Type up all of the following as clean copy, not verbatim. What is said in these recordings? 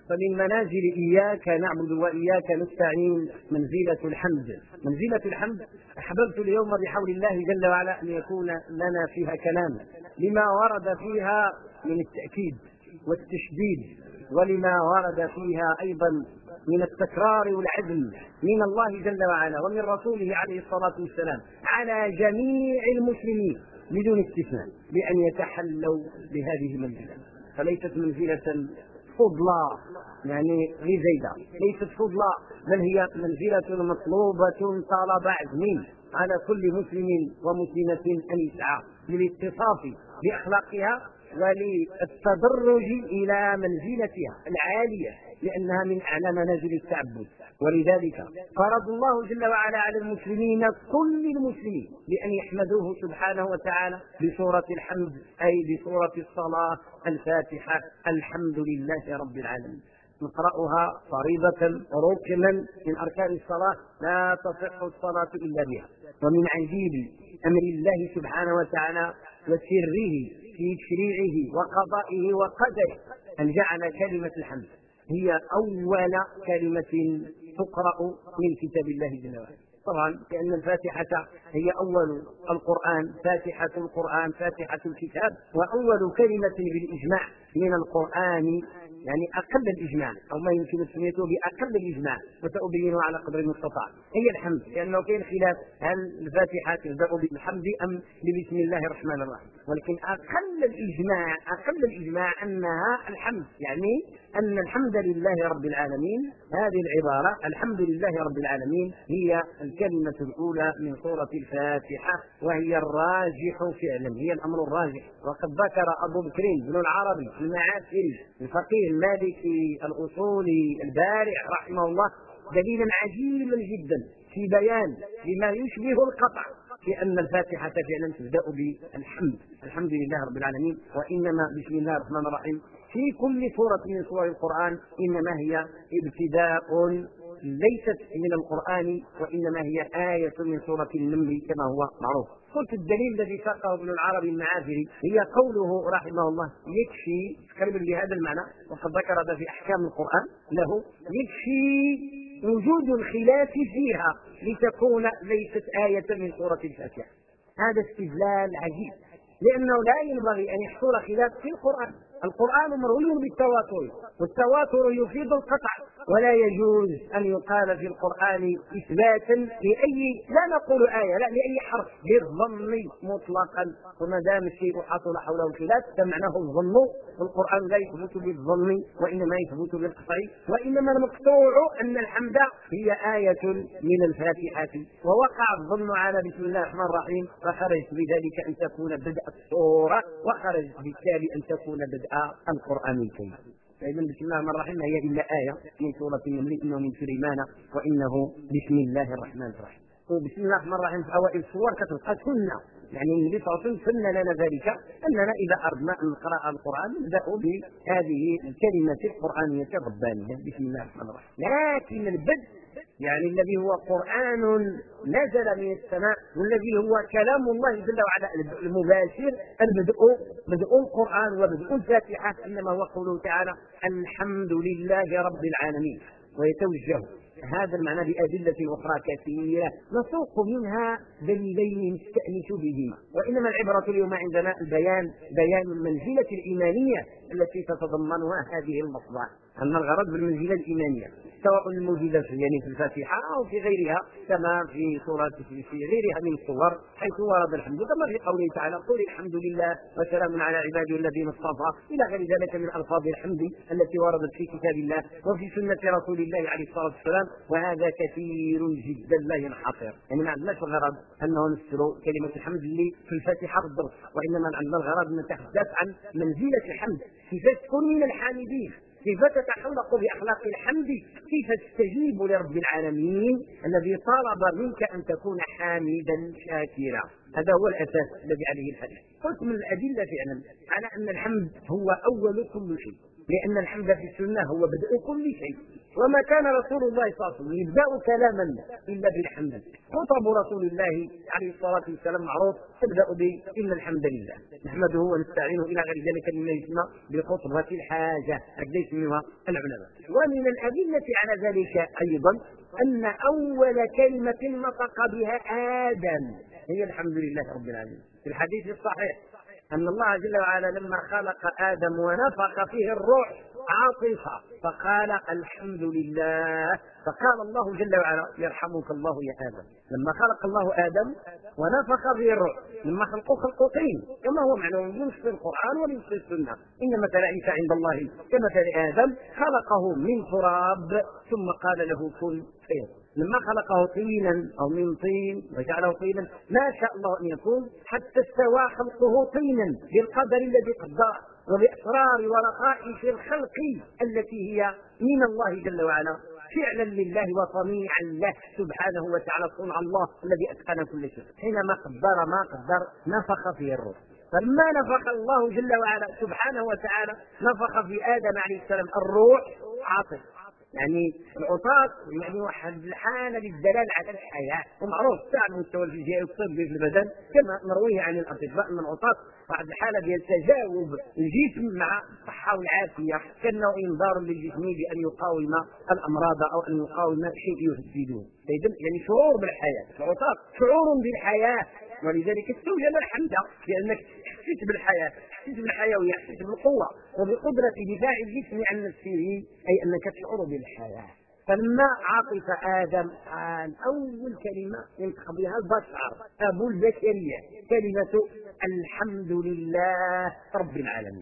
فمن منازل إياك نعبد وإياك نستعين منزلة الحمد. منزلة الحمد أحببت اليوم بحول الله جل وعلا أن يكون لنا فيها كلام لما ورد فيها من التأكيد والتشديد، ولما ورد فيها أيضا من التكرار والعزم من الله جل وعلا ومن رسوله عليه الصلاة والسلام على جميع المسلمين بدون استثناء بأن يتحلوا بهذه المنزلة. فليست منزلة فضلى يعني لزيدة، ليست فضلى، بل هي منزلة مطلوبة طلب عزم على كل مسلم ومسلمة أن يسعى للاتصاف بأخلاقها وللتدرج إلى منزلتها العالية، لأنها من أعلى منازل التعبد. ولذلك فرض الله جل وعلا على المسلمين كل المسلمين بأن يحمدوه سبحانه وتعالى بسورة الحمد، أي بسورة الصلاة الفاتحة، الحمد لله رب العالمين. نقرأها فريضة ركنا من أركان الصلاة، لا تصح الصلاة إلا بها. ومن عجيب أمر الله سبحانه وتعالى وسره في تشريعه وقضائه وقدره أن جعل كلمة الحمد هي أول كلمة تقرأ من كتاب الله جل وعلا. طبعا لأن الفاتحة هي أول القرآن، فاتحة القرآن فاتحة الكتاب، وأول كلمة بالإجماع من القرآن، يعني أقل الإجماع أو ما يمكن تسميته بأقل الإجماع، وسأبينه على قدر المستطاع، هي الحمد. لأنه كاين خلاف هل الفاتحة تبدأ بالحمد أم بسم الله الرحمن الرحيم، ولكن أقل الإجماع أنها الحمد، يعني أن الحمد لله رب العالمين. هذه العبارة الحمد لله رب العالمين هي الكلمة الأولى من سورة الفاتحة، وهي الراجح فعلا، هي الأمر الراجح. وقد ذكر أبو بكر بن العربي المعافري الفقيه المالكي الأصولي البارع رحمه الله دليلا عجيبا جدا في بيان لما يشبه القطع في أن الفاتحة فعلا تبدأ بالحمد، الحمد لله رب العالمين، وإنما بسم الله الرحمن الرحيم في كل سورة من سور القرآن إنما هي ابتداء ليست من القرآن، وإنما هي آية من سورة النمل كما هو معروف. قلت الدليل الذي ساقه ابن العربي المعافري هي قوله رحمه الله يكفي تقريبا بهذا المعنى، وقد ذكر هذا في أحكام القرآن له، يكفي وجود الخلاف فيها لتكون ليست آية من سورة الفاتحة. هذا استدلال عجيب، لأنه لا ينبغي أن يحصل خلاف في القرآن. القرآن مروي بالتواتر، والتواتر يفيد القطع، ولا يجوز أن يقال في القرآن إثباتا لأي، لا نقول آية، لا لأي حرف بالظن مطلقا. وما دام الشيء حصل حوله الخلاف فمعناه الظن، والقرآن لا يثبت بالظن وإنما يثبت بالقطع. وإنما المقطوع أن الحمد هي آية من الفاتحة، ووقع الظن على بسم الله الرحمن الرحيم، فخرجت بذلك أن تكون بدء السورة، وخرجت بالتالي أن تكون بدء القرآن الكريم. فإذا بسم الله الرحمن الرحيم هي إلا آية من سورة النمل، إنه من سليمان وإنه بسم الله الرحمن الرحيم. وبسم الله الرحمن الرحيم في أوائل السور كتبقى سنة، يعني النبي صلى الله عليه وسلم سن لنا ذلك، أننا إذا أردنا أن نقرأ القرآن نبدأ بهذه الكلمة القرآنية الربانية بسم الله الرحمن الرحيم. لكن البدء يعني الذي هو قرآن نزل من السماء والذي هو كلام الله جل وعلا المباشر، بدء القرآن وبدء الفاتحة إنما هو قوله تعالى الحمد لله رب العالمين. ويتوجه هذا المعنى بأدلة أخرى كثيرة نسوق منها دليلين نستأنس بهما، وإنما العبرة اليوم عندنا بيان المنزلة الإيمانية التي تتضمنها هذه اللفظة. أن الغرض بالمنزلة الإيمانية سواء الموجودة يعني في الفاتحة أو في غيرها، كما في سورة في غيرها من الصور حيث ورد الحمد، كما في قوله تعالى قل الحمد لله وسلام على عباده الذين اصطفى إلى غير ذلك من ألفاظ الحمد التي وردت في كتاب الله وفي سنة رسول الله عليه الصلاة والسلام. وهذا كثير جدا لا ينحصر، يعني ما عندناش الغرض أنه نفسر كلمة الحمد اللي في الفاتحة بالضبط، وإنما عندنا الغرض أن نتحدث عن منزلة الحمد، كيف تكون من الحامدين، كيف تتخلق بأخلاق الحمد، كيف تستجيب لرب العالمين الذي طلب منك أن تكون حامدا شاكرا. هذا هو الأساس الذي عليه الحديث. قلت من الأدلة فعلا على أن الحمد هو أول كل شيء، لأن الحمد في السنة هو بدء كل شيء، وما كان رسول الله صلى الله عليه وسلم يبدأ كلاما إلا بالحمد. خطب رسول الله عليه الصلاة والسلام معروف تبدأ إن الحمد لله نحمده ونستعينه إلى غير ذلك مما يسمى بخطبة الحاجة التي يسميها العلماء. ومن الأدلة على ذلك أيضا أن أول كلمة نطق بها آدم هي الحمد لله رب العالمين. في الحديث الصحيح أن الله جل وعلا لما خلق آدم ونفخ فيه الروح عاطف فقال الحمد لله، فقال الله جل وعلا يرحمك الله يا آدم. لما خلق الله آدم ونفخ فيه الروح، لما خلقه طين كما هو معلوم من في القرآن ومن في السنة، إن مثل عيسى عند الله كمثل آدم خلقه من تراب ثم قال له كن فيكون. لما خلقه طينا أو من طين وجعله طينا ما شاء الله أن يكون حتى استوى خلقه طينا بالقدر الذي قدره وبأسرار ورقائق الخلق التي هي من الله جل وعلا فعلا لله وصنيعا له سبحانه وتعالى، صنع الله الذي أتقن كل شيء. حينما قدر ما قدر نفخ فيه الروح، فلما نفخ الله جل وعلا سبحانه وتعالى نفخ في آدم عليه السلام الروح عاطف، يعني العطاس يعني واحد الحالة للدلال على الحياة، ومعروف تعب مستوى الفيزياء والطبي في البدن كما نرويه عن الأطباء أن العطاس واحد الحالة ديال تجاوب الجسم مع الصحة والعافية كأنه إنذار للجسم بأن يقاوم الأمراض أو أن يقاوم شيء يفسده. إذن يعني شعور بالحياة، العطاس شعور بالحياة، ولذلك استوجب الحمد لأنك حسيت بالحياة، حسيت بالحيوية، حسيت بالقوة وبقدرة دفاع الجسم عن نفسه، أي أنك تشعر بالحياة. فلما عطف آدم قال أول كلمة ينطق بها البشر أبو البشرية كلمة الحمد لله رب العالمين.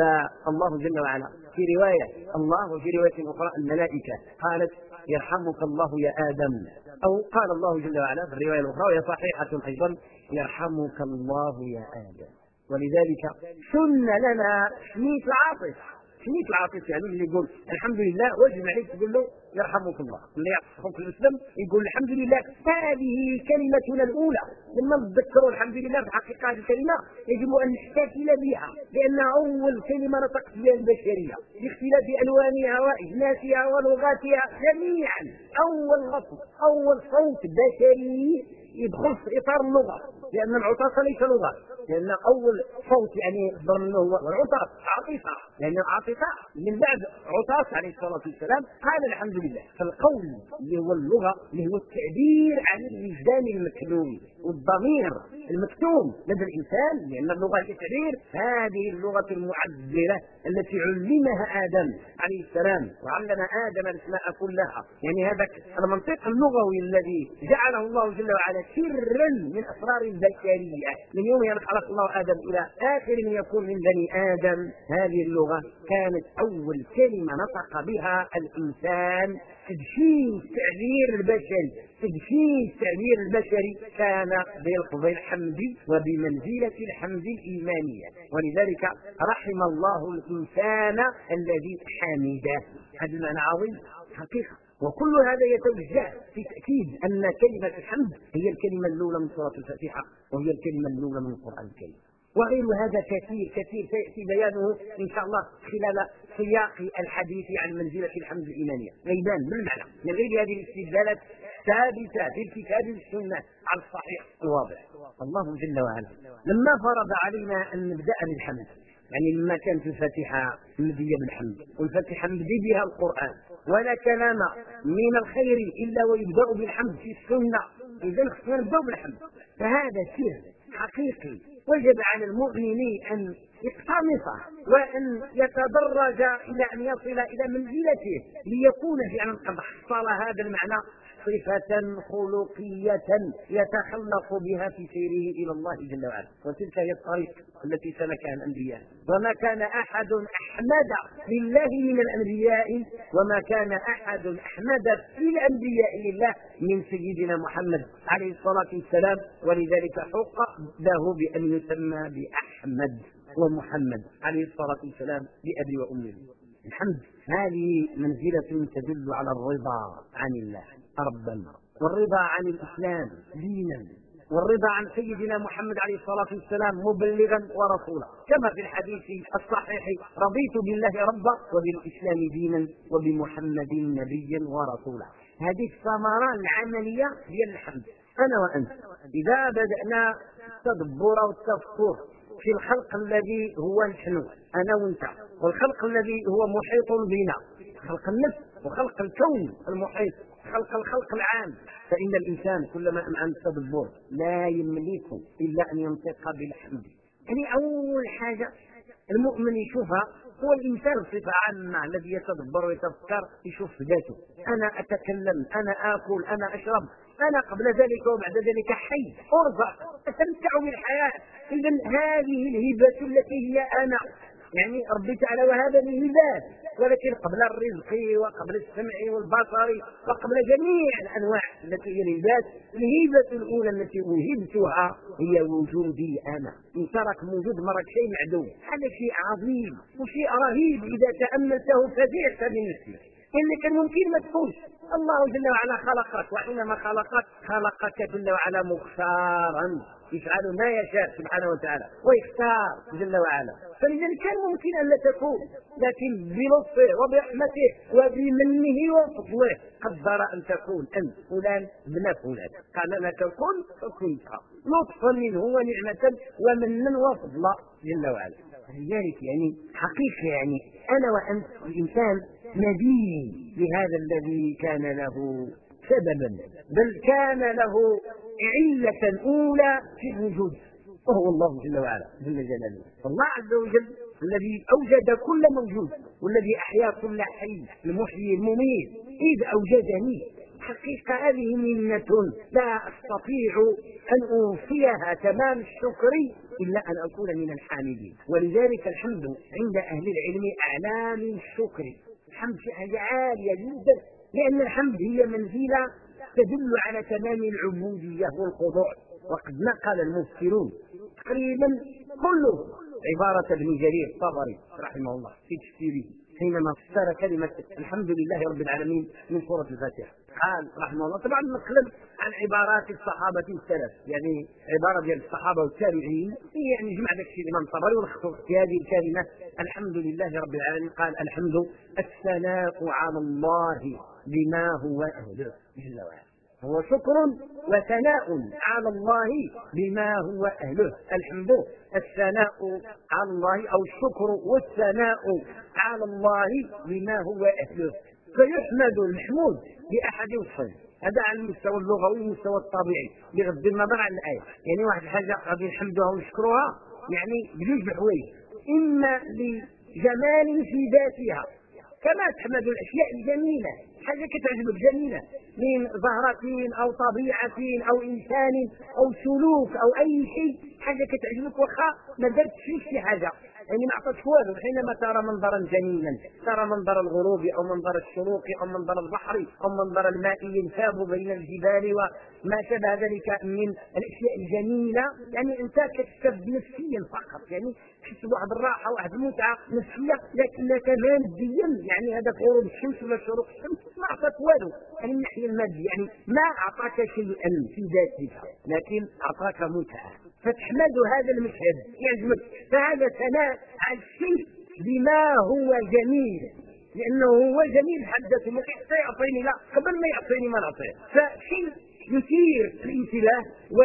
فالله جل وعلا في رواية الله وفي رواية أخرى الملائكة قالت يرحمك الله يا آدم، أو قال الله جل وعلا في الرواية الأخرى وهي صحيحة أيضا يرحمك الله يا آدم. ولذلك سن لنا تسمية العاطف. تسمية العاطف يعني اللي يقول الحمد لله واجب عليك تقول له يرحمك الله، اللي يعطفك في الإسلام يقول الحمد لله. هذه كلمتنا الأولى لما نتذكروا الحمد لله في حقيقة هذه الكلمة يجب أن نحتفل بها لأنها أول كلمة نطقت بها البشرية باختلاف ألوانها وإجناسها ولغاتها جميعا. أول لفظ أول صوت بشري يدخل في إطار اللغة، لأن العطاس ليس لغة، لأن أول صوت يعني يصدر منه هو العطاس عاطفة، لأن العاطفة من بعد عطاس عليه الصلاة والسلام قال الحمد لله. فالقول اللي هو اللغة اللي هو التعبير عن الوجدان المكنون والضمير المكتوم لدى الإنسان، لأن اللغة التعبير هذه اللغة المعبرة التي علمها آدم عليه السلام، وعلم آدم الأسماء كلها. يعني هذا المنطق اللغوي الذي جعله الله جل وعلا سرا من أسرار البشرية من يوم أن خلق الله آدم إلى آخر من يكون من بني آدم. هذه اللغة كانت أول كلمة نطق بها الإنسان. تدشين التعبير البشري، تدشين التعبير البشري كان بلفظ الحمد وبمنزلة الحمد الإيمانية. ولذلك رحم الله الإنسان الذي حمده. هذا المعنى عظيم حقيقة. وكل هذا يتوجه في تأكيد أن كلمة الحمد هي الكلمة الأولى من سورة الفاتحة، وهي الكلمة الأولى من القرآن الكريم. وغير هذا كثير كثير سيأتي بيانه إن شاء الله خلال سياق الحديث عن منزلة الحمد الإيمانية. ميدان من المعنى من غير هذه الاستدلالات ثابتة في الكتاب والسنة على الصحيح الواضح. الله جل وعلا لما فرض علينا أن نبدأ بالحمد، يعني لما كانت الفاتحة مبدية بالحمد والفاتحة مبدي بها القرآن، ولا كلام من الخير إلا ويبدأ بالحمد في السنة، إذن خصنا نبدأ بالحمد. فهذا سر حقيقي وجب على المؤمن أن يقتنصه وأن يتدرج إلى أن يصل إلى منزلته ليكون فعلا قد حصل هذا المعنى صفة خلقية يتخلق بها في سيره إلى الله جل وعلا. وتلك هي الطريق التي سلكها الأنبياء، وما كان أحد أحمد لله من الأنبياء وما كان أحد أحمد في الأنبياء لله من سيدنا محمد عليه الصلاة والسلام. ولذلك حق له بأن يسمى بأحمد ومحمد عليه الصلاة والسلام بأبي وأمه. الحمد هذه منزلة تدل على الرضا عن الله ربا، والرضا عن الإسلام دينا، والرضا عن سيدنا محمد عليه الصلاة والسلام مبلغا ورسولا. كما في الحديث الصحيح: رضيت بالله ربا وبالإسلام دينا وبمحمد نبيا ورسولا. هذه الثمرة العملية ديال الحمد. أنا وأنت إذا بدأنا التدبر والتفكر في الخلق الذي هو نحن، أنا وأنت، والخلق الذي هو محيط بنا، خلق النفس وخلق الكون المحيط، الخلق العام، فإن الإنسان كلما أمعن التدبر لا يملك إلا أن ينطق بالحمد. يعني أول حاجة المؤمن يشوفها هو الإنسان بصفة عامة الذي يتدبر ويتفكر، يشوف ذاته: أنا أتكلم، أنا آكل، أنا أشرب، أنا قبل ذلك وبعد ذلك حي، أرزق، أستمتع بالحياة. إذن هذه الهبة التي هي أنا، يعني ربي تعالى وهب لي هبات، ولكن قبل الرزق وقبل السمع والبصر وقبل جميع الأنواع التي هي الهبات، الهبة الأولى التي وهبتها هي وجودي أنا. إن ترك موجود مرك شيء معدوم، هذا شيء عظيم وشيء رهيب إذا تأملته فزعت من نفسك، إن كان ممكن ما تكونش. الله جل وعلا خلقك، وحينما خلقك جل وعلا مختارا يفعل ما يشاء سبحانه وتعالى ويختار جل وعلا، فلذلك كان ممكن أن لا تكون، لكن بلطفه وبرحمته وبمنه وفضله قدر أن تكون أنت فلان ابن فلان، قال لك كن فكنت، لطفا منه ونعمة ومنا وفضلا جل وعلا. لذلك يعني حقيقة يعني أنا وأنت الإنسان مدين بهذا الذي كان له سببا، بل كان له علة أولى في الوجود، وهو الله جل وعلا جل جلاله. الله عز وجل الذي أوجد كل موجود والذي أحيا كل حي، المحيي المميت، إذ أوجدني. حقيقة هذه منة لا أستطيع أن أوفيها تمام الشكر إلا أن أكون من الحامدين. ولذلك الحمد عند أهل العلم أعلى من الشكر. الحمد حاجة عالية جدا، لأن الحمد هي منزلة تدل على تمام العبودية والخضوع. وقد نقل المفسرون تقريبا كله عبارة ابن جرير الطبري رحمه الله في تفسيره حينما فسر كلمة الحمد لله رب العالمين من سورة الفاتحة، قال رحمه الله، طبعا نتكلم عن عبارات الصحابة السلف، يعني عبارة ديال الصحابة والتابعين، يعني جمع ذاك الشيء الإمام الطبري ولخص في هذه الكلمة الحمد لله رب العالمين. قال: الحمد الثناء على الله بما هو أهله جل وعلا، هو شكر وثناء على الله بما هو أهله. الحمد الثناء على الله أو الشكر والثناء على الله بما هو أهله. فيحمد المحمود بأحد وصفين، هذا على المستوى اللغوي والمستوى الطبيعي بغض النظر عن الآية. يعني واحد الحاجة غادي نحمدها ونشكرها يعني بجوج بحوايج: إما لجمال في ذاتها، كما تحمد الأشياء الجميلة، حاجة كتعجبك جميلة من زهرة أو طبيعة أو إنسان أو سلوك أو أي شيء، حاجة كتعجبك واخا ما درتش فيه شي حاجة، يعني ما عطاتش والو. حينما ترى منظرا جميلا، ترى منظر الغروب أو منظر الشروق أو منظر البحر أو منظر الماء ينساب بين الجبال وما شابه ذلك من الأشياء الجميلة، يعني أنت كتكسب نفسيا فقط، يعني تحس بواحد الراحة واحد المتعة نفسية، لكنك ماديا يعني هذا غروب الشمس ولا شروق الشمس ما عطاك والو، يعني من الناحية المادية يعني ما أعطاك شيئا في ذاتك، لكن أعطاك متعة، فتحمد هذا المشهد يعجبك. فهذا ثناء على الشيء بما هو جميل، لأنه هو جميل حدث ما يعطيني لا قبل ما يعطيني ما نعطيه، فشيء يثير الانتباه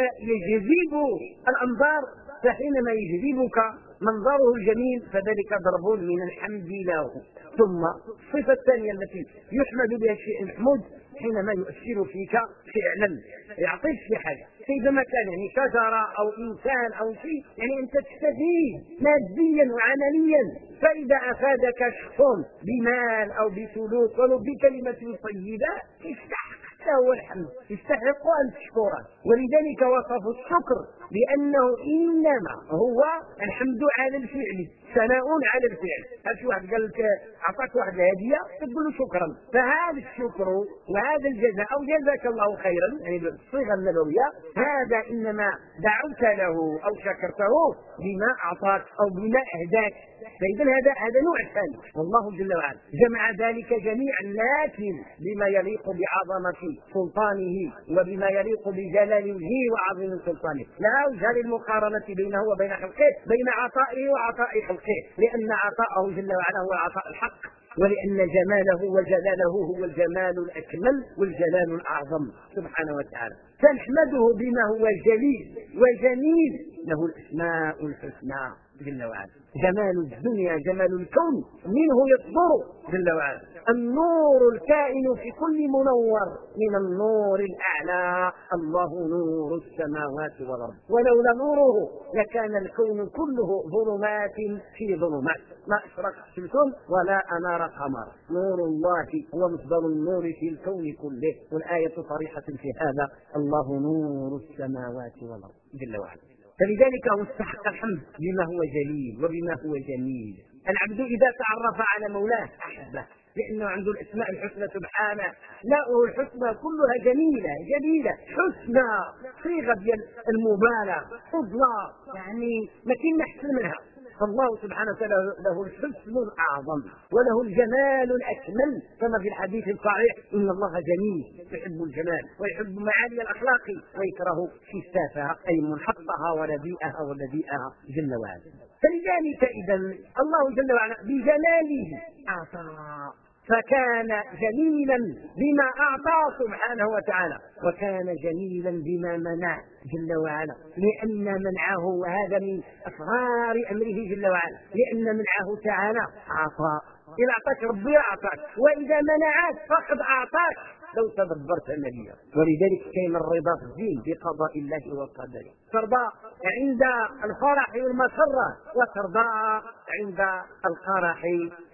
ويجذب الأنظار، فحينما يجذبك منظره الجميل فذلك ضرب من الحمد له. ثم الصفة الثانية التي يحمد بها الشيء المحمود حينما يؤثر فيك فعلا، يعطيك في حاجة كيف ما كان، يعني شجرة أو إنسان أو شيء، يعني أنت تستفيد ماديا وعمليا. فإذا أفادك شخص بمال أو بسلوك ولو بكلمة طيبة يستحق هو الحمد، يستحق أن تشكره. ولذلك وصف الشكر بأنه إنما هو الحمد على الفعل، ثناء على الفعل. هل واحد قال لك أعطاك واحد هدية تقول له شكرا، فهذا الشكر وهذا الجزاء أو جزاك الله خيرا يعني بالصيغة النبوية، هذا إنما دعوت له أو شكرته بما أعطاك أو بما أهداك. فإذا هذا نوع ثاني، والله جل وعلا جمع ذلك جميعا لكن بما يليق بعظمة سلطانه وبما يليق بجلال وجهه وعظيم سلطانه، لا لا وجه للمقارنة بينه وبين خلقه، بين عطائه وعطاء خلقه، لأن عطاءه جل وعلا هو العطاء الحق، ولأن جماله وجلاله هو الجمال الأكمل والجلال الأعظم سبحانه وتعالى. فنحمده بما هو جليل وجميل، له الأسماء الحسنى جل وعلا. جمال الدنيا جمال الكون منه يصدر جل وعلا. النور الكائن في كل منور من النور الأعلى، الله نور السماوات والأرض، ولولا نوره لكان الكون كله ظلمات في ظلمات، ما أشرق شمس ولا أنار قمر. نور الله هو مصدر النور في الكون كله، والآية صريحة في هذا، الله نور السماوات والأرض جل وعلا. فلذلك هو استحق الحمد بما هو جليل وبما هو جميل. العبد إذا تعرف على مولاه أحبه، لأنه عنده الأسماء الحسنى سبحانه، لا الحسنى كلها جميلة جميلة، حسنى صيغة ديال المبالغة، فضلى، يعني ما كاين أحسن منها. فالله سبحانه وتعالى له الحسن الأعظم وله الجمال الأكمل، كما في الحديث الصحيح إن الله جميل يحب الجمال ويحب معالي الأخلاق ويكره شفافها أي منحطها ورديئها ورديئها جل وعلا. فلذلك إذا الله جل وعلا بجلاله أعطى، فكان جميلا بما أعطى سبحانه وتعالى، وكان جميلا بما منع جل وعلا، لأن منعه وهذا من أسرار أمره جل وعلا، لأن منعه تعالى عطاء. إذا أعطاك ربي أعطاك، وإذا منعك فقد أعطاك لو تدبرت النبي. ولذلك كان الرضا في الدين بقضاء الله وقدره، ترضى عند الفرح والمسرة، وترضى عند القرح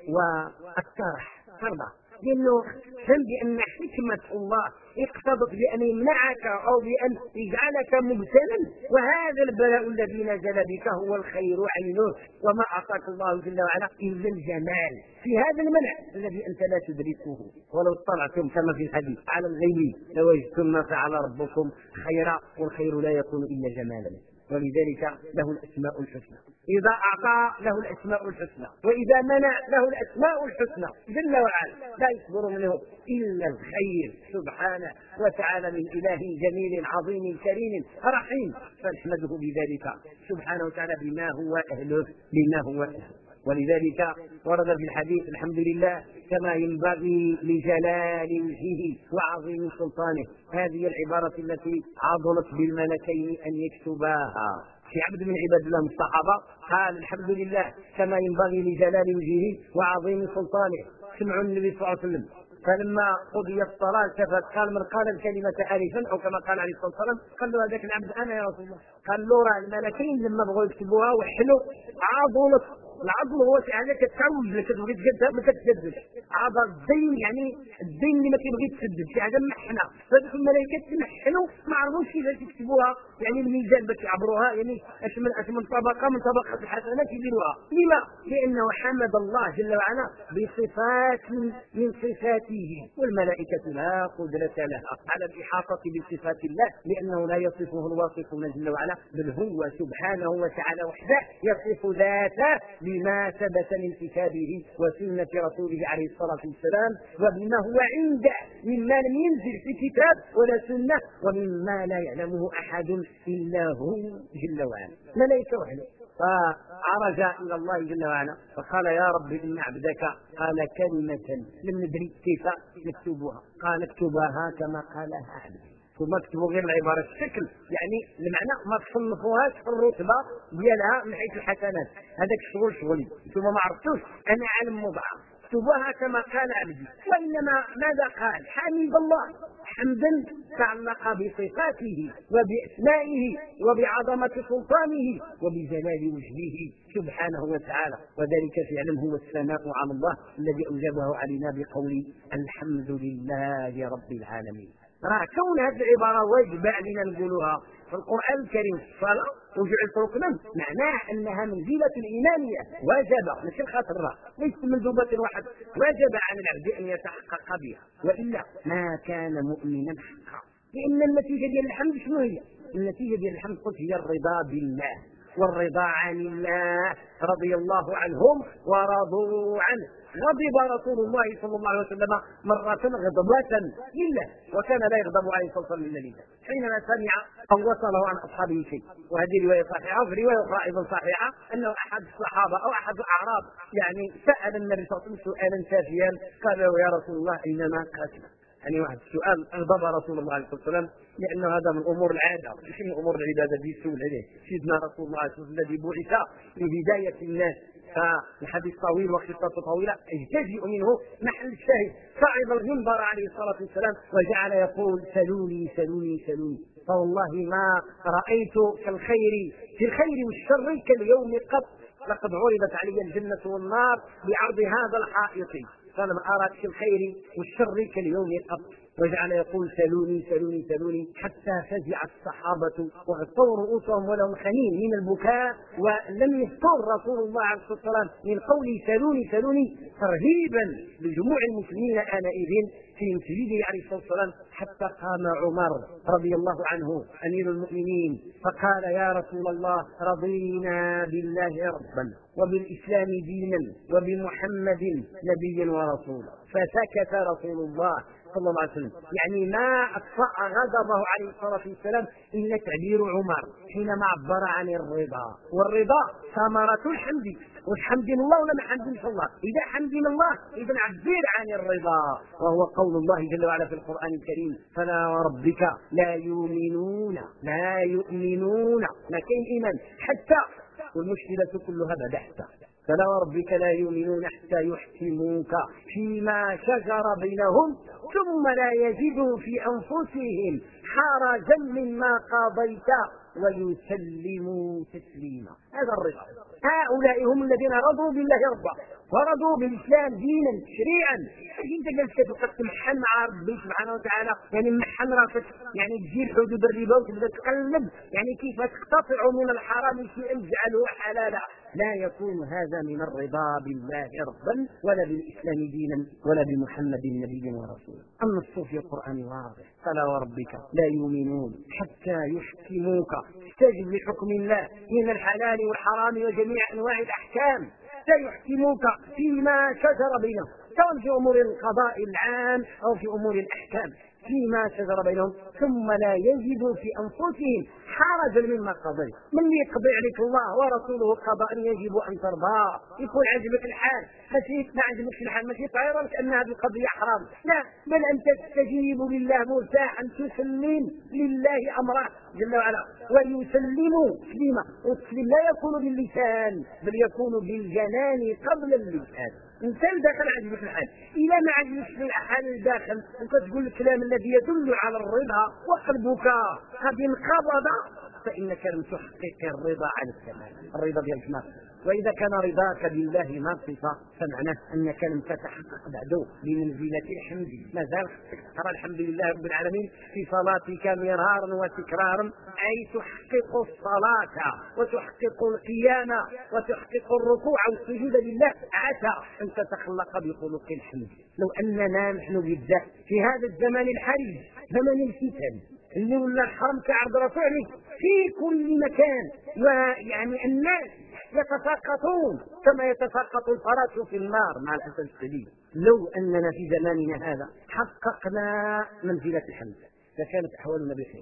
والترح، ترضى، لأنه فهم بأن حكمة الله اقتضت بأن يمنعك أو بأن يجعلك مبتلا، وهذا البلاء الذي نزل بك هو الخير عينه، وما أعطاك الله جل وعلا إلا الجمال في هذا المنع الذي أنت لا تدركه. ولو اطلعتم كما في الحديث على الغيب لوجدتم ما فعل ربكم خيرا، والخير لا يكون إلا جمالا. ولذلك له الأسماء الحسنى، إذا أعطى له الأسماء الحسنى، وإذا منع له الأسماء الحسنى جل وعلا، لا يصدر منه إلا الخير سبحانه وتعالى، من إله جميل عظيم كريم رحيم. فنحمده بذلك سبحانه وتعالى بما هو أهله، بما هو أهله. ولذلك ورد في الحديث الحمد لله كما ينبغي لجلال وجهه وعظيم سلطانه. هذه العبارة التي عضلت بالملكين أن يكتباها. في عبد من عباد الله من الصحابة قال الحمد لله كما ينبغي لجلال وجهه وعظيم سلطانه. سمعوا النبي صلى الله عليه وسلم، فلما قضي الصلاة التفت قال من قال الكلمة آلفا، أو كما قال عليه الصلاة والسلام، قال له هذاك العبد أنا يا رسول الله. قال له راه الملكين لما بغوا يكتبوها وحلوا عضلت، العضل هو شي حاجه كتكروج لك كتبغي تجدها ما كتجدش، عضل الدين يعني الدين اللي ما كيبغي تسدد شي حاجه محنه، فهذوك الملائكه تمحنوا ما عرفوش كيفاش يكتبوها، يعني الميزان باش يعبروها، يعني اش من طبقه من طبقات الحسنات يديروها. لما؟ لانه حمد الله جل وعلا بصفات من صفاته، والملائكه لا قدره لها على الاحاطه بصفات الله، لانه لا يصفه الواصفون جل وعلا، بل هو سبحانه وتعالى وحده يصف ذاته بما ثبت من كتابه وسنة رسوله عليه الصلاة والسلام، وبما هو عنده مما لم ينزل في كتاب ولا سنة، ومما لا يعلمه أحد إلا هو جل وعلا. ملائكة وحده. فعرج إلى الله جل وعلا فقال يا رب إن عبدك قال كلمة لم ندري كيف نكتبها، قال اكتبها كما قالها عبدي، ثم اكتبوا غير العبارة الشكل، يعني المعنى ما تصنفوهاش في الرتبة ديالها من حيث الحسنات، هذاك الشغل شغلي ثم ما عرفتوش أنا علم مضاعف، اكتبوها كما قال عبدي. وإنما ماذا قال؟ حمد الله حمدا تعلق بصفاته وبأسمائه وبعظمة سلطانه وبجلال وجهه سبحانه وتعالى، وذلك فعلا هو الثناء على الله الذي أوجبه علينا بقول الحمد لله رب العالمين. راه كون هذه العبارة واجب علينا نقولها في القرآن الكريم في الصلاة وجعلت ركنا، معناه أنها منزلة الإيمانية واجبة، ماشي الخاطر ليست منذوبة واحد، واجب على العبد أن يتحقق بها، وإلا ما كان مؤمنا حقا. لأن النتيجة ديال الحمد شنو هي؟ النتيجة ديال الحمد قلت هي الرضا بالله، والرضا عن الله رضي الله عنهم ورضوا عنه. غضب رسول الله صلى الله عليه وسلم مرة غضبة لله، وكان لا يغضب عليه صلى الله عليه وسلم لله حينما سمع أو وصله عن أصحابه شيء. وهذه رواية صحيحة، وفي رواية أخرى أيضا صحيحة أنه أحد الصحابة أو أحد الأعراب يعني سأل النبي صلى الله عليه وسلم سؤالا سافيا، قال له يا رسول الله أينما قاتل؟ يعني واحد السؤال أغضب رسول الله عليه الصلاة والسلام، لأنه هذا من أمور العادة مش من أمور العبادة دي يسول عليه سيدنا رسول الله عليه الصلاة والسلام الذي بعث لهداية الناس. فالحديث طويل وقصته طويلة، يجتزئ منه محل الشاهد. صعد المنبر عليه الصلاة والسلام وجعل يقول سلوني سلوني سلوني، فوالله ما رأيت في الخير والشر كاليوم قط، لقد عرضت علي الجنة والنار بعرض هذا الحائط، فلم أرى في الخير والشر كاليوم قط. وجعل يقول سلوني سلوني سلوني حتى فزع الصحابة وغطوا رؤوسهم ولهم خنين من البكاء، ولم يذكر رسول الله عليه الصلاة والسلام من قوله سلوني سلوني ترهيبا لجموع المسلمين آنئذ في مسجده عليه الصلاة والسلام، حتى قام عمر رضي الله عنه أمير المؤمنين فقال يا رسول الله رضينا بالله ربا وبالإسلام دينا وبمحمد نبيا ورسولا، فسكت رسول الله صلى الله عليه وسلم. يعني ما أطفأ غضبه عليه الصلاة والسلام إلا تعبير عمر حينما عبر عن الرضا، والرضا ثمرة الحمد، والحمد من الله ولا حمد من الله. إذا حمد من الله إذا عبر عن الرضا، وهو قول الله جل وعلا في القرآن الكريم فلا وربك لا يؤمنون ما كاين إيمان حتى، والمشكلة كلها بعد حتى. فلا وربك لا يؤمنون حتى يحكموك فيما شجر بينهم ثم لا يجدوا في أنفسهم حرجا مما قضيت ويسلموا تسليما. هذا الرضا. هؤلاء هم الذين رضوا بالله ربا ورضوا بالإسلام دينا تشريعا. انت جالس تمحن مع ربي سبحانه وتعالى، يعني محن راسك، يعني تجي حدود الربا وتبدا تقلب يعني كيف تقتطع من الحرام شيئا تجعله حلالا. لا يكون هذا من الرضا بالله ربا ولا بالإسلام دينا ولا بمحمد نبي ورسول. النص في القرآن واضح فلا وربك لا يؤمنون حتى يحكموك، استجب لحكم الله من الحلال والحرام وجميع أنواع الأحكام، سيحكموك فيما شجر بينهم، سواء في أمور القضاء العام أو في أمور الأحكام، فيما شجر بينهم ثم لا يجدوا في أنفسهم حرجا مما قضيت. من يقضي عليك الله ورسوله قضاء يجب أن ترضى، يكون عجبك الحال، ماشي ما عجبكش الحال ماشي طايرك أن هذه القضية حرام، لا، بل أنت تستجيب لله مرتاحا تسلم لله أمره جل وعلا ويسلموا تسليما. والتسليم لا يكون باللسان بل يكون بالجنان قبل اللسان. انسان داخل عجبك الحال، الى ما عجبك في الحال الداخل وكتقول الكلام الذي يدل على الرضا وقلبك قد انقبض فانك لم تحقق الرضا عن الكمال، الرضا ديال الكمال. واذا كان رضاك بالله ناقصا فمعناه انك لم تتحقق بعد بمنزله الحمد. ما زال تقرا الحمد لله رب العالمين في صلاتك مرارا وتكرارا، اي تحقق الصلاه وتحقق القيام وتحقق الركوع والسجود لله، عسى ان تتخلق بخلق الحمد. لو اننا نحن بالذات في هذا الزمان الحرج زمن الفتن اللي ولا الحرم كعرض رسوله في كل مكان، ويعني الناس يتساقطون كما يتساقط الفرس في النار مع الاسف الشديد. لو اننا في زماننا هذا حققنا منزله الحمد لكانت احوالنا بخير،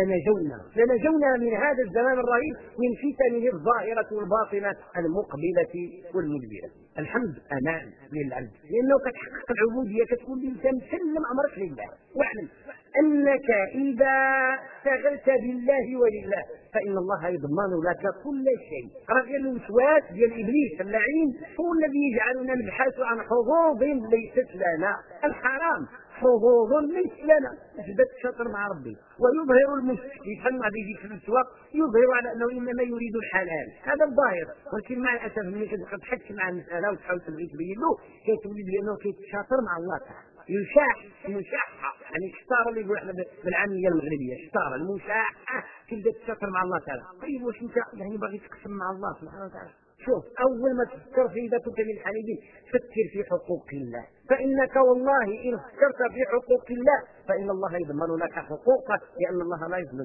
لنجونا من هذا الزمان الرهيب من فتنه الظاهره والباطنه المقبله والمدبره. الحمد امان للعبد لانه كتحقق العبوديه، كتكون الانسان مسلم امرك لله. واعلم انك اذا اشتغلت بالله ولله فان الله يضمن لك كل شيء. رغم الوسواس ديال ابليس اللعين هو الذي يجعلنا نبحث عن حظوظ ليست لنا. الحرام حظوظ ليس لنا، نجد الشطر مع ربي ويظهر المسلم يفهم هذا يجي في السواق يظهر على انه انما يريد الحلال، هذا الظاهر. ولكن مع الاسف ملي كتحكي مع المساله وتحاول تبغي تبين له كتولي بانه كيتشاطر مع الله تعالى، يشاحه يعني الشطاره اللي يقول احنا بالعاميه المغربيه الشطاره المشاحه، تبدا تشاطر مع الله تعالى. طيب واش انت يعني باغي تقسم مع الله سبحانه وتعالى؟ شوف، أول ما تفكر في إذا كنت من الحالين فكر في حقوق الله، فإنك والله إن فكرت في حقوق الله فإن الله يضمن لك حقوقك لأن الله لا يظلمك.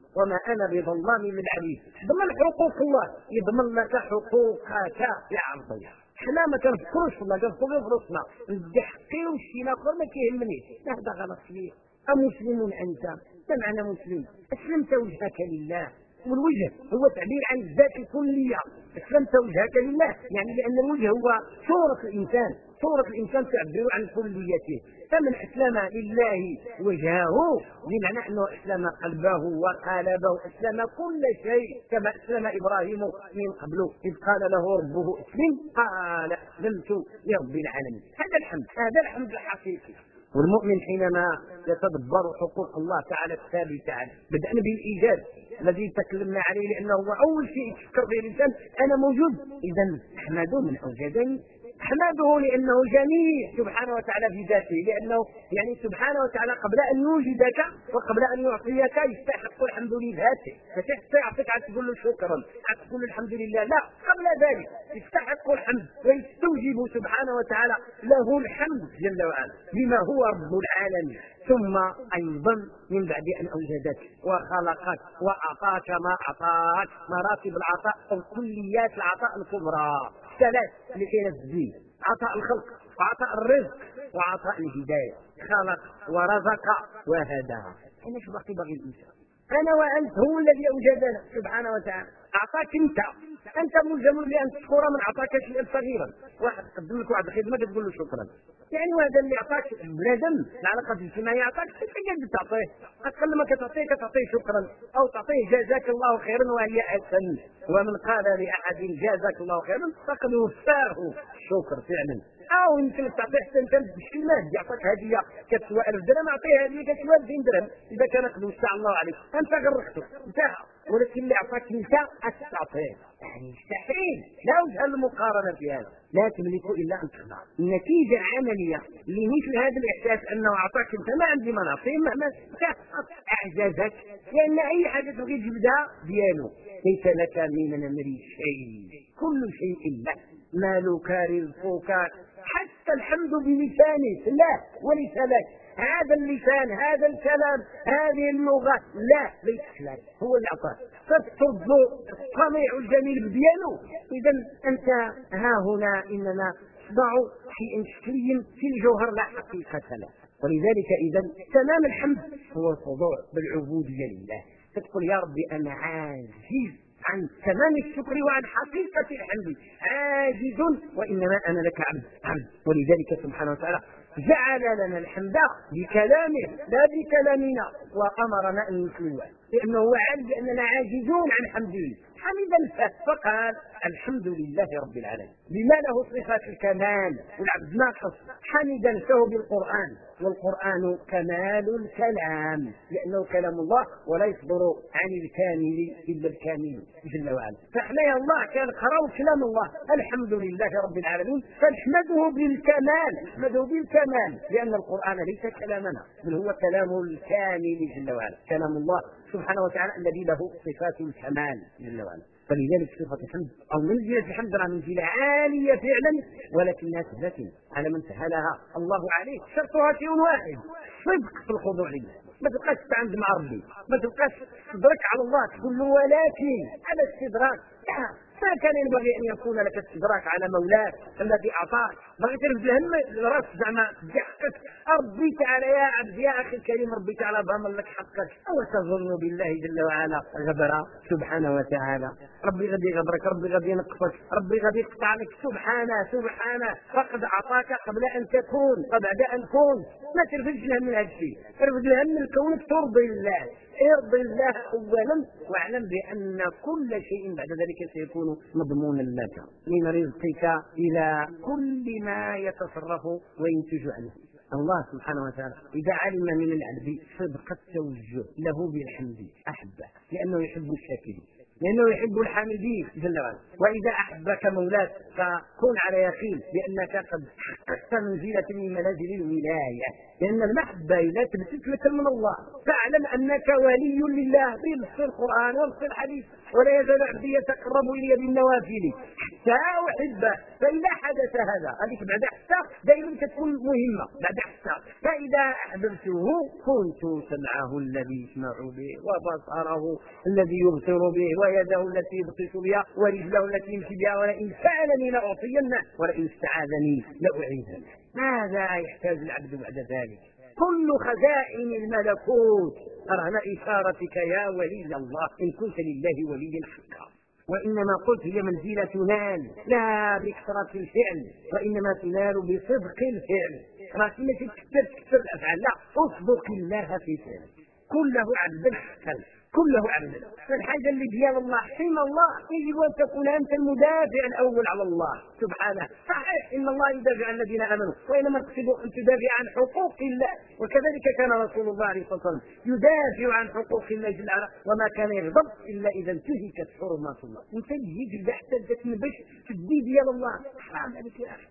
وما أنا بظلام للعبيد. ضمن حقوق الله يضمن لك حقوقك يا عرضي. حنا ما كنفكروش في الله، كنفكروا في راسنا، ندي حقي وشي الاخر ما كيهمنيش. هذا غلط كبير. أمسلم أنت؟ ما معنى مسلم؟ أسلمت وجهك لله، والوجه هو تعبير عن الذات الكلية. أسلمت وجهك لله يعني لأن الوجه هو صورة الإنسان، صورة الإنسان تعبر عن كليته. فمن أسلم لله وجهه بمعنى أنه أسلم قلبه وقالبه، أسلم كل شيء، كما أسلم إبراهيم من قبل إذ قال له ربه أسلم قال أسلمت لرب العالمين. هذا الحمد، هذا الحمد الحقيقي. والمؤمن حينما يتدبر حقوق الله تعالى الثابتة عنه، بدأنا بالإيجاد الذي تكلمنا عليه لأنه هو أول شيء يفكر به الإنسان، أنا موجود، إذا أحمده من أوجدني، أحمده لأنه جميل سبحانه وتعالى في ذاته، لأنه يعني سبحانه وتعالى قبل أن يوجدك وقبل أن يعطيك يستحق الحمد لذاته، فتحت يعطيك تقول له شكرا، تقول الحمد لله، لا، قبل ذلك يستحق الحمد ويستوجب سبحانه وتعالى له الحمد جل وعلا بما هو رب العالمين. ثم أيضا من بعد أن أوجدك وخلقك وأعطاك ما أعطاك، مراتب العطاء أو كليات العطاء الكبرى ثلاث اللي كاينه في الدين: عطاء الخلق وعطاء الرزق وعطاء الهداية. خلق ورزق وهدى. أنا شو باغي الإنسان؟ أنا وأنت هو الذي أوجدنا سبحانه وتعالى، أعطاك أنت ملزم بأن تشكر من أعطاك شيئا صغيرا. واحد قدم لك واحد الخدمة تقول له شكرا، يعني وهذا اللي أعطاك بنادم العلاقة الاجتماعية أعطاك كيف تعطيه؟ أقل ما تعطيه شكرا أو تعطيه جزاك الله خيرا وهي أحسن. ومن قال لأحد جزاك الله خيرا فقد وفاه الشكر فعلا. أو يمكن تعطيه حتى أنت بشكل مادي، يعطيك هدية كتسوى 1000 درهم، أعطيه هدية كتسوى 2000 درهم، إذا كان قد وسع الله عليك أنت غرقته انتهى. ولكن اللي أعطاك أنت أستعطيه، يعني مستحيل، لا وجه المقارنة في هذا. لا تملك إلا أن تخضع. النتيجة العملية لمثل هذا الإحساس أنه أعطاك أنت ما عندي ما نعطيه مهما أعجزك، لأن أي حاجة تبغي تجبدها ديالو، ليس لك من الأمر شيء، كل شيء لك، مالك رزقك، حتى الحمد بلسانك لا وليس لك. هذا اللسان، هذا الكلام، هذه اللغة لا ليس لك، هو اللي أعطاك، فترد الصنيع الجميل بديانه. إذا أنت ها هنا إننا نضع شيء شكلي في الجوهر لا حقيقة له. ولذلك إذا تمام الحمد هو الخضوع بالعبودية لله، تقول يا ربي أنا عاجز عن تمام الشكر وعن حقيقة الحمد، عاجز وإنما أنا لك عبد. ولذلك سبحانه وتعالى جعل لنا الحمد بكلامه لا بكلامنا، وأمرنا أن نتلوه لأنه هو عالم بأننا عاجزون عن حمده حمدا، فقال الحمد لله رب العالمين بما له صفات الكمال، والعبد ناقص حمد نفسه بالقرآن، والقرآن كمال الكلام لأنه كلام الله ولا يصدر عن الكامل إلا الكامل جل وعلا. فاحنا يا الله كان قرأوا كلام الله الحمد لله رب العالمين، فنحمده بالكمال، نحمده بالكمال لأن القرآن ليس كلامنا بل هو كلام الكامل جل وعلا، كلام الله سبحانه وتعالى الذي له صفات الكمال جل وعلا. فلذلك صفة الحمد أو منزلة الحمد راه منزلة عالية فعلا، ولكنها سهلة على من سهلها الله عليه. شرطها شيء واحد: صدق في الخضوع لله، ما تبقاش تعند مع ربي، ما تبقاش تدرك على الله تقول له ولكن على استدراك. ما كان ينبغي أن يكون لك استدراك على مولاك الذي أعطاك، بغي ترفد الهم الراس زعما بحقك. ربي تعالى يا عبد يا أخي الكريم، ربي تعالى ضمن لك حقك، أو تظن بالله جل وعلا غدرا سبحانه وتعالى. ربي غادي يغدرك، ربي غادي ينقصك، ربي غادي يقطع لك سبحانه فقد أعطاك قبل أن تكون وبعد أن كون. ما ترفدش الهم من هذا الشيء، ترفد الهم من كونك ترضي الله، ارضي الله اولا واعلم بان كل شيء بعد ذلك سيكون مضمونا لك، من رزقك الى كل ما يتصرف وينتج عنه. الله سبحانه وتعالى اذا علم من العبد صدق التوجه له بالحمد احبه، لانه يحب الشاكرين، لأنه يحب الحامدين جل وعلا. وإذا أحبك مولاك فكن على يقين بأنك قد حققت منزلة من منازل الولاية، لأن المحبة إذا تبتت لك من الله فاعلم أنك ولي لله بنص القرآن ونص الحديث: ولا يزال عبدي يتقرب إلي بالنوافل حتى أحبه. فإذا حدث هذا هذيك بعد حتى دائما تكون مهمة، بعد حتى فإذا أحببته كنت سمعه الذي يسمع به وبصره الذي يبصر به ويده التي يبطش بها ورجله التي يمشي بها ولئن سألني لأعطينه ولئن استعاذني لأعيذنه. ماذا يحتاج العبد بعد ذلك؟ كل خزائن الملكوت رهن إشارتك يا ولي الله إن كنت لله وليا حقا. وإنما قلت هي منزلة تنال لا بكثرة الفعل وإنما تنال بصدق الفعل. راكي ماشي تكثر الأفعال، لا، اصدق الله في فعل كله عبد حقا كله عبد. فالحاجة اللي ديال الله حين الله يجب أن تكون أنت المدافع الأول على الله سبحانه. صحيح إن الله يدافع عن الذين آمنوا وإنما تقصد أن تدافع عن حقوق الله، وكذلك كان رسول الله عليه الصلاة والسلام يدافع عن حقوق الله جل وعلا وما كان يغضب إلا إذا انتهكت حرمات الله. انت تجي حتى تنبش في الدين ديال الله، حرام عليك يا أخي،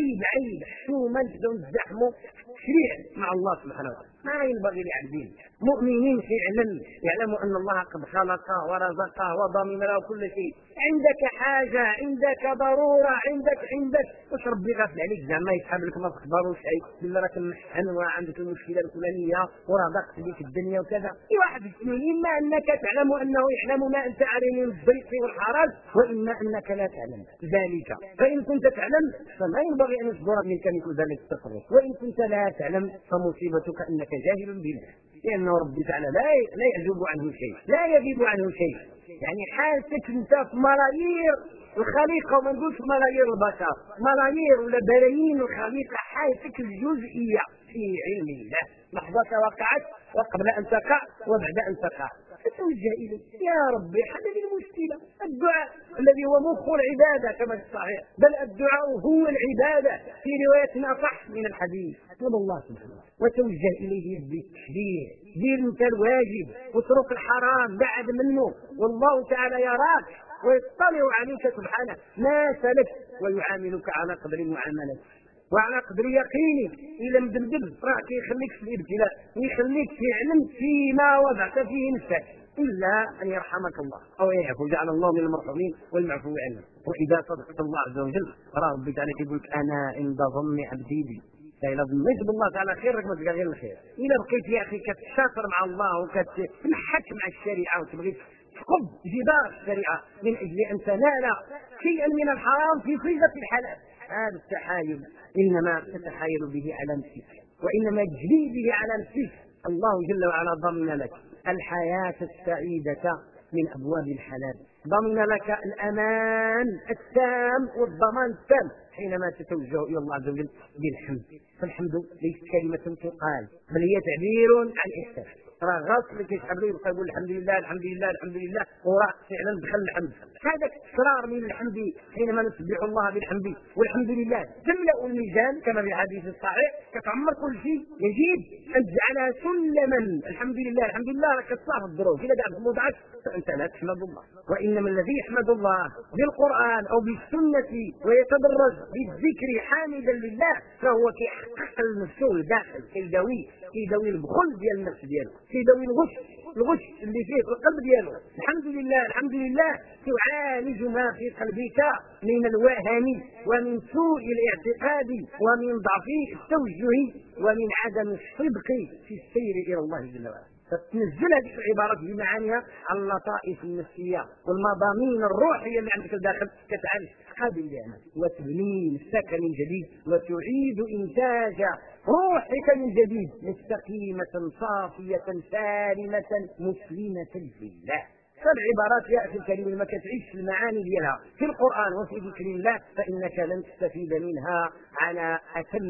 عيب شو ما نبداو نزاحموا تشريع مع الله سبحانه وتعالى. ما ينبغي لعبدين مؤمنين فعلا يعلموا ان الله قد خلقه ورزقه وضمن له كل شيء. عندك حاجه، عندك ضروره، عندك واش ربي غافل عليك زعما يسحب لك ما تخبروش شيء الا راك محن وعندك المشكله الفلانيه وراه ضاقت بك الدنيا وكذا. في واحد اثنين، اما انك تعلم انه يعلم ما انت عليه من الضيق والحرج، واما انك لا تعلم ذلك. فان كنت تعلم فما ينبغي ان يصدر منك مثل ذلك التصرف، وان كنت لا تعلم فمصيبتك انك جاهل بالله، لأن ربي تعالى لا يعجب عنه شيء، لا يغيب عنه شيء. يعني حالتك انت في ملايير الخليقة، وما نقولش ملايير البشر، ملايير ولا بلايين الخليقة، حالتك الجزئية في علم الله، لحظة وقعت وقبل أن تقع وبعد أن تقع. فتوجه إليه يا ربي حل لي المشكلة. الدعاء الذي هو مخ العبادة كما في الصحيح، بل الدعاء هو العبادة في رواية أصح من الحديث. اطلب الله سبحانه وتوجه إليه بالتشريع، دير انت الواجب واترك الحرام بعد منه، والله تعالى يراك ويطلع عليك سبحانه ما سلك ويعاملك على قدر معاملتك وعلى قدر يقينك. إلى مدبدب راه كيخليك في الابتلاء ويخليك تعلم فيما وضعت فيه نفسك، إلا أن يرحمك الله أو يعفو، جعل الله من المرحومين والمعفو عنه. وإذا صدقت الله عز وجل راه ربي تعالى يقول لك أنا عند ظن عبدي بي. إذا ظنيت بالله تعالى خير لك ما تلقى غير الخير. إلا بقيت يا أخي كتشاطر مع الله وكتمحك مع الشريعة وتبغي تقب جدار الشريعة من أجل أن تنال شيئا من الحرام في صيغة الحلال، هذا التحايل إنما تتحايل به على نفسك، وإنما تجري به على نفسك. الله جل وعلا ضمن لك الحياة السعيدة من أبواب الحلال، ضمن لك الأمان التام والضمان التام حينما تتوجه إلى الله عز وجل بالحمد. فالحمد ليست كلمة تقال بل هي تعبير عن إحساس. راه غاصب يسحب لي يبقى يقول الحمد لله الحمد لله الحمد لله، وراه فعلا دخل الحمد. هذا التكرار من الحمد حينما نسبح الله بالحمد والحمد لله تملأ الميزان كما في الحديث الصحيح، كتعمر كل شيء. يجب أن تجعلها سلما. الحمد لله الحمد لله راك تصاف الظروف إذا قاعد في موضعك فأنت لا تحمد الله. وإنما الذي يحمد الله بالقرآن أو بالسنة ويتدرج بالذكر حامدا لله فهو كيحقق نفسه الداخل، كيداوي البخل ديال النفس ديالو، كيداوي الغش اللي فيه في القلب ديالو. الحمد لله الحمد لله تعالج ما في قلبك من الوهن ومن سوء الاعتقاد ومن ضعف التوجه ومن عدم الصدق في السير إلى الله جل وعلا. فتنزل هذه العبارات بمعانيها على اللطائف النفسية والمضامين الروحية اللي عندك الداخل، كتعالج قابل لها وتبني نفسك من جديد وتعيد إنتاج روحك من جديد مستقيمة صافية سالمة مسلمة لله. فالعبارات يا أخي الكريم ما كتعيش المعاني ديالها في القرآن وفي ذكر الله فإنك لن تستفيد منها على أتم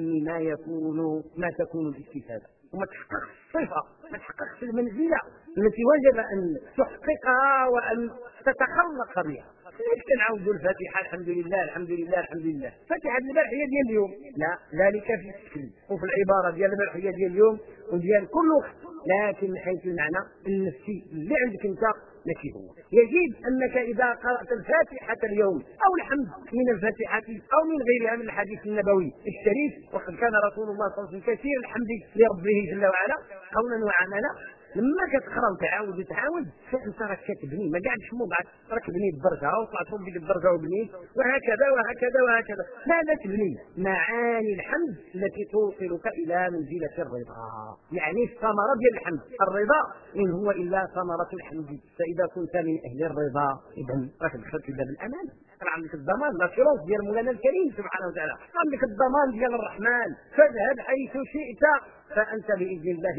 ما تكون الاستفادة، وما تحققش الصفة، ما تحققش المنزلة التي وجب أن تحققها وأن تتخلق بها. ليش كنعاودوا الفاتحة الحمد لله الحمد لله الحمد لله؟ فاتحة البارح هي ديال اليوم، لا، ذلك في الشكل وفي العبارة ديال البارح هي ديال اليوم وديال كل وقت، لكن من حيث المعنى النفسي اللي عندك انت ماشي هو. يجب أنك إذا قرأت الفاتحة اليوم أو الحمد من الفاتحة أو من غيرها من الحديث النبوي الشريف، وقد كان رسول الله صلى الله عليه وسلم كثير الحمد لربه جل وعلا قولا وعملا، لما كتقرا وتعاود فانت راك كتبني ما قاعدش موضعك، راك بنيت درجه وطلعت فوق ديك الدرجه وبنيت وهكذا وهكذا وهكذا. ماذا تبني؟ معاني الحمد التي توصلك الى منزله الرضا. يعني الثمره ديال الحمد، الرضا ان هو الا ثمره الحمد. فاذا كنت من اهل الرضا اذا راك دخلت في باب الامان، عندك الضمان لاشيرونس ديال مولانا الكريم سبحانه وتعالى، عندك الضمان ديال الرحمن. فاذهب حيث شئت فانت باذن الله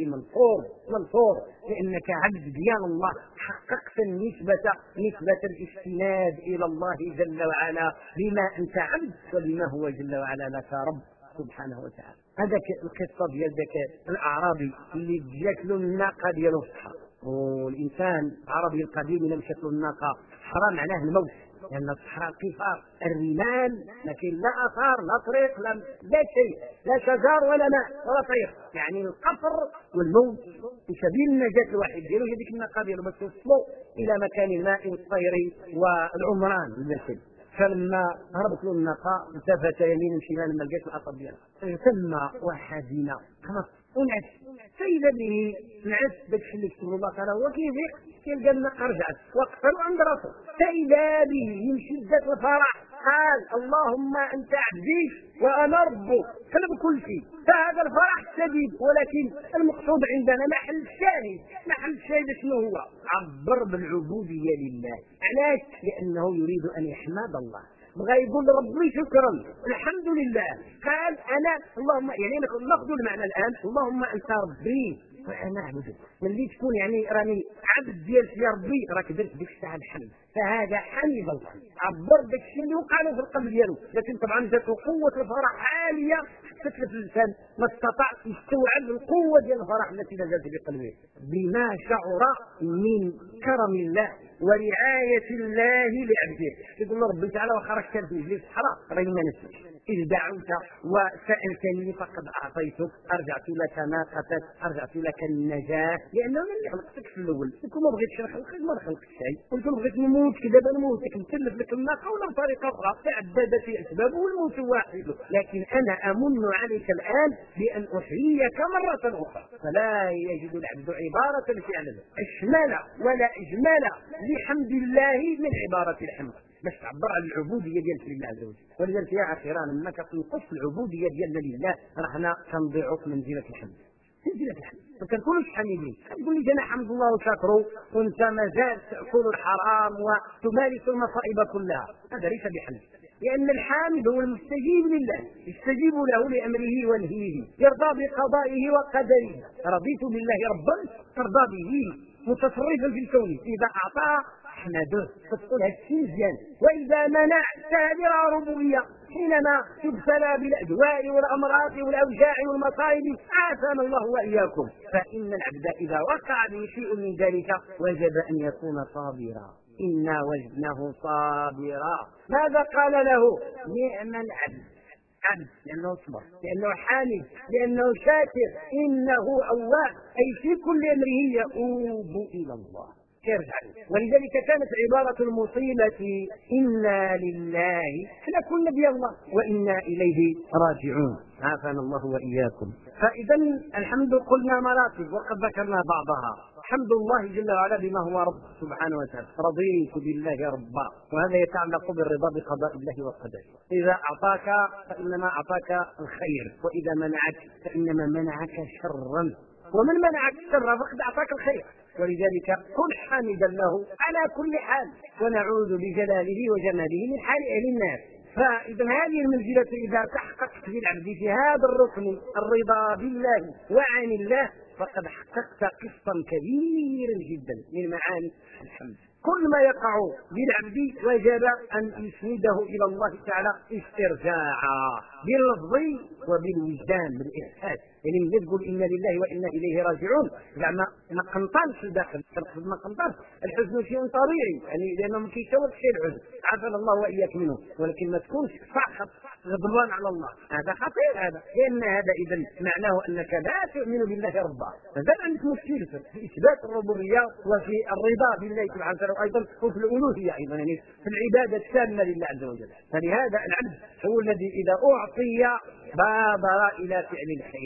منصور لانك عبد ديال الله، حققت نسبه الاستناد الى الله جل وعلا بما انت عبد وبما هو جل وعلا لك رب سبحانه وتعالى. هذاك القصه ديال ذاك الاعرابي اللي جات له الناقه ديالو في الصحراء، والانسان العربي القديم اللي مشات له الناقه الصحراء معناه الموت، لأن الصحراء قفار الرمال، لكن لا آثار لا طريق لا شيء، لا شجر ولا ماء ولا طير، يعني القفر والموت. وسبيل النجاة الوحيد ديالو هي ديك الناقة ديالو باش توصلوا إلى مكان الماء والطير والعمران والمرسل. فلما هربت له الناقة التفت يمينا شمالا ما لقاش الأثر ديالها، ثم وحدنا خلاص ونعس، فإذا به نعس داك الشيء اللي كتب الله تعالى هو كيفيق كيلقى الناقة رجعت وقفل عند راسه، فإذا به من شدة الفرح قال اللهم أنت عبدي وأنا ربك قلب كل شيء. فهذا الفرح شديد، ولكن المقصود عندنا محل الشاهد شنو هو؟ عبر بالعبودية لله. علاش؟ لأنه يريد أن يحمد الله، بغى يقول ربي شكرا الحمد لله. قال انا اللهم، يعني ناخذ المعنى الان، اللهم انت ربي وانا عبدك. ملي تكون يعني راني عبد ديال يا ربي راك درت ديك الساعه الحمد، فهذا حمد الله، عبر داك الشيء اللي وقع له في القلب ديالو. لكن طبعا جاته قوه الفرح عاليه تتلف اللسان، ما استطاع يستوعب القوه ديال الفرح التي نزلت في قلبه بما شعر من كرم الله ورعاية الله لعبده. يقول له ربي تعالى وخرج كان في مجلس الصحراء راني ما نسيتش، إذ دعوت وسألتني فقد أعطيتك، أرجعت لك ناقتك، أرجعت لك النجاة، لأنه من اللي خلقتك في الأول. قلت ما بغيتش نخلقك ما نخلقك شيء، قلت بغيت نموت كذا نموتك، نسلف لك الناقة ولا بطريقة أخرى تعددت في أسبابه والموت واحد. لكن أنا أمن عليك الآن بأن أحييك مرة أخرى. فلا يجد العبد عبارة فعلا أشمل ولا إجمال لحمد الله من عبارة الحمد باش تعبر عن العبوديه ديالك لله عز وجل. ولذلك يا اخي رانا لما كتنقص العبوديه ديالنا لله رانا كنضيعوا في منزله الحمد. ما كنكونوش حميدين، تقول لي انا حمد الله وشكره وانت مازال تاكل الحرام وتمارس المصائب كلها، هذا ليس بحمد. لأن الحامد هو المستجيب لله، يستجيب له لأمره ونهيه، يرضى بقضائه وقدره. رضيت بالله ربا ترضى به متصرفا في الكون، إذا أعطى احمده فتقول هالشيء مزيان، وإذا منع هذه ربوبية. حينما تبتلى بالأدواء والأمراض والأوجاع والمصائب عافانا الله وإياكم، فإن العبد إذا وقع به شيء من ذلك وجب أن يكون صابرا. إنا وجدناه صابرا. ماذا قال له؟ نعم العبد، عبد لأنه صبر، لأنه حامد، لأنه شاكر، إنه أواب، أي في كل أمره يؤوب إلى الله يرجع. ولذلك كانت عبارة المصيبة إنا لله، احنا كنا ديال الله وإنا إليه راجعون، عافانا الله وإياكم. فإذا الحمد قلنا مراتب وقد ذكرنا بعضها. حمد الله جل وعلا بما هو رب سبحانه وتعالى، رضيت بالله ربا، وهذا يتعلق بالرضا بقضاء الله وقدره. إذا أعطاك فإنما أعطاك الخير، وإذا منعك فإنما منعك شرا، ومن منعك الشر فقد أعطاك الخير. ولذلك كن حامدا له على كل حال، ونعوذ بجلاله وجماله من حال أهل الناس. فإذا هذه المنزلة إذا تحققت للعبد في هذا الركن الرضا بالله وعن الله فقد حققت قسطا كبيرا جدا من معاني الحمد. كل ما يقع بالعبد وجب أن يسنده إلى الله تعالى استرجاعا باللفظ وبالوجدان بالإحساس. يعني من تقول إنا لله وإنا إليه راجعون زعما ما قنطانش الداخل، ما قنطانش الحزن شيء طبيعي، يعني لأنه ما كيشوف شيء الحزن، عافانا الله وإياك منه، ولكن ما تكونش فقط غضبان على الله، هذا خطير هذا، لأن هذا إذا معناه أنك لا تؤمن بالله ربا، هذا عندك مشكل في إثبات الربوبية وفي الرضا بالله سبحانه وتعالى، وأيضا وفي الألوهية أيضا، يعني في العبادة التامة لله عز وجل. فلهذا العبد هو الذي إذا أعطي بادر إلى فعل الخير.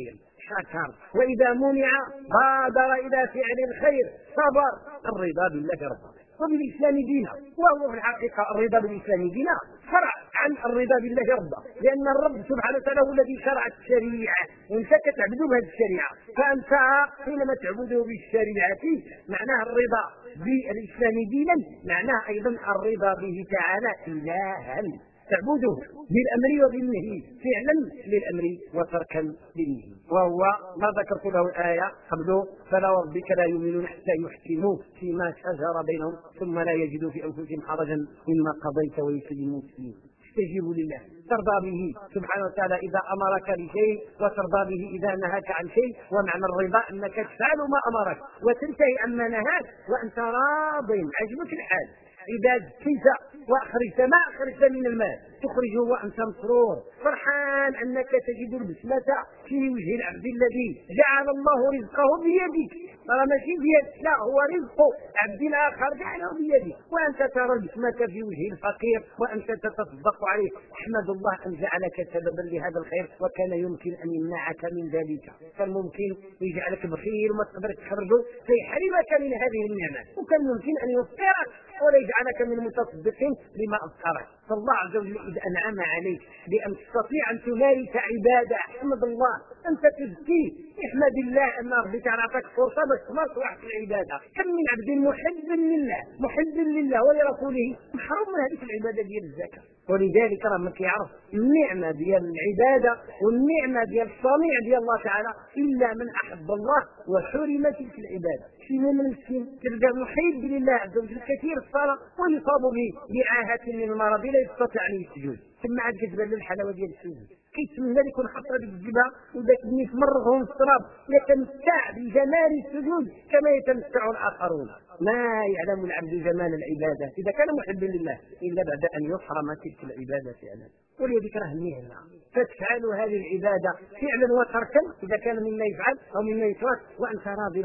شكر، وإذا منع بادر إلى فعل الخير صبر. الرضا بالله ربا وبالإسلام دينا، وهو في الحقيقة الرضا بالإسلام دينا فرع عن الرضا بالله ربا، لأن الرب سبحانه وتعالى هو الذي شرع الشريعة، وانت كتعبده بهذه الشريعة، فأنت حينما تعبده بالشريعة معناها الرضا بالإسلام دينا، معناها أيضا الرضا به تعالى إلها، تعبده بالأمر وبالنهي، فعلا للأمر وتركا للنهي. وهو ما ذكرت له الآية قبله: فلا وربك لا يؤمنون حتى يحكموك فيما شجر بينهم ثم لا يجدوا في أنفسهم حرجا مما قضيت ويسلموا تسليما. استجيبوا لله، ترضى به سبحانه وتعالى إذا أمرك بشيء، وترضى به إذا نهاك عن شيء. ومعنى الرضا أنك تفعل ما أمرك وتنتهي عما نهاك وأنت راض عجبك الحال. إذا زكيت وأخرجت ما أخرجت من المال تخرجه وأنت مسرور فرحان أنك تجد البسمة في وجه العبد الذي جعل الله رزقه بيدك، ترى ماشي بيدك، لا، هو رزق عبد آخر جعله بيدك، وأنت ترى البسمة في وجه الفقير وأنت تتصدق عليه. احمد الله أن جعلك سببا لهذا الخير، وكان يمكن أن يمنعك من ذلك، كان ممكن يجعلك بخيل وما تقدر تخرجه فيحرمك من هذه النعمة، وكان ممكن أن يفقرك ولا يجعلك من المتصدقين لما أذكرك. فالله عز وجل إذا أنعم عليك بأن تستطيع أن تمارس عبادة، احمد الله، أنت تزكي، احمد الله أن ربك أعطاك فرصة باش تمارس واحد العبادة. كم من عبد محب لله ولرسوله محروم من هذه العبادة ديال الزكاة. ولذلك راه ما كيعرف النعمة ديال العبادة والنعمة ديال الصنيع ديال الله تعالى إلا من أحب الله وحرم تلك العبادة. شي من المسكين تلقى محب لله عز وجل كثير الصلاة ويصاب بعاهة من المرض لا يستطيع أن يسجد، ثم عاد كتبان الحلاوة ديال السجود، كيتمنى يكون حصر بالجبهة وذاك النيت مرغهم في التراب يتمتع بجمال السجود كما يتمتع الآخرون. ما يعلم العبد جمال العبادة إذا كان محبا لله إلا بعد أن يحرم تلك العبادة فعلا. ولذلك راه النعمة فتفعل هذه العبادة فعلا وتركا إذا كان مما يفعل أو مما يترك وأنت راضي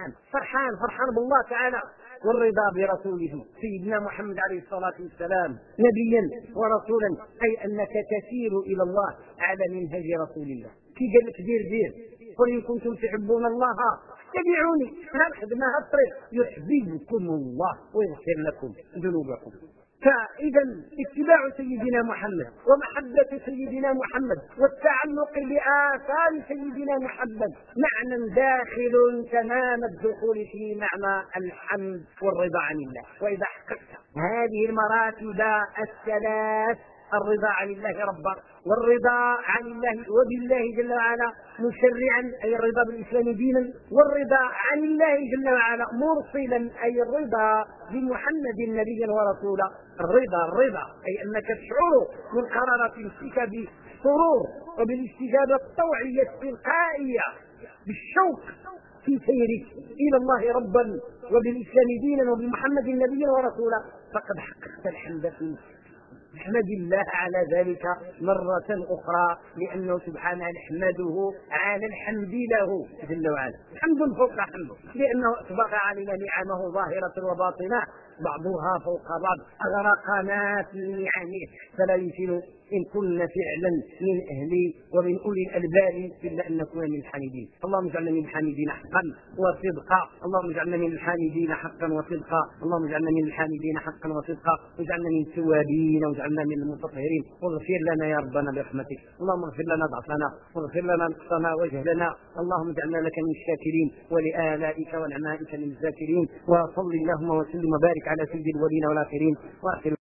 فرحان بالله تعالى. والرضا برسوله سيدنا محمد عليه الصلاة والسلام نبيا ورسولا، أي أنك تسير إلى الله على منهج رسول الله. كي قال لك دير قل إن كنتم تحبون الله اتبعوني، هالخدمة هالطريق يحببكم الله ويغفر لكم ذنوبكم. فإذا اتباع سيدنا محمد ومحبة سيدنا محمد والتعلق بآثار سيدنا محمد معنى داخل تمام الدخول في معنى الحمد والرضا عن الله. وإذا حققت هذه المراتب الثلاث، الرضا عن الله ربا، والرضا عن الله وبالله جل وعلا مشرعا أي الرضا بالإسلام دينا، والرضا عن الله جل وعلا مرسلا أي الرضا بمحمد نبيا ورسولا. الرضا أي أنك تشعر من قرارة نفسك بالسرور وبالاستجابة الطوعية التلقائية بالشوق في سيرك إلى الله ربا وبالإسلام دينا وبمحمد نبيا ورسولا، فقد حققت الحمد في نفسك. احمد الله على ذلك مرة أخرى، لأنه سبحانه نحمده على الحمد له جل وعلا، حمد فوق حمد، لأنه أسبق علينا نعمه ظاهرة وباطنة بعضها فوق بعض، أغرقنا في نعمه، فلا يمكن إن كنا فعلا من أهل ومن أولي الألباب إلا أن نكون من الحامدين. اللهم اجعلنا من الحامدين حقا وصدقا، اللهم اجعلنا من الحامدين حقا وصدقا، اللهم اجعلنا من الحامدين حقا وصدقا، واجعلنا من التوابين واجعلنا من المتطهرين، واغفر لنا يا ربنا برحمتك. اللهم اغفر لنا ضعفنا واغفر لنا نقصنا وجهلنا، اللهم اجعلنا لك من الشاكرين ولآلائك ونعمائك من الذاكرين. وصل اللهم وسلم وبارك على سيد الأولين والآخرين وآخر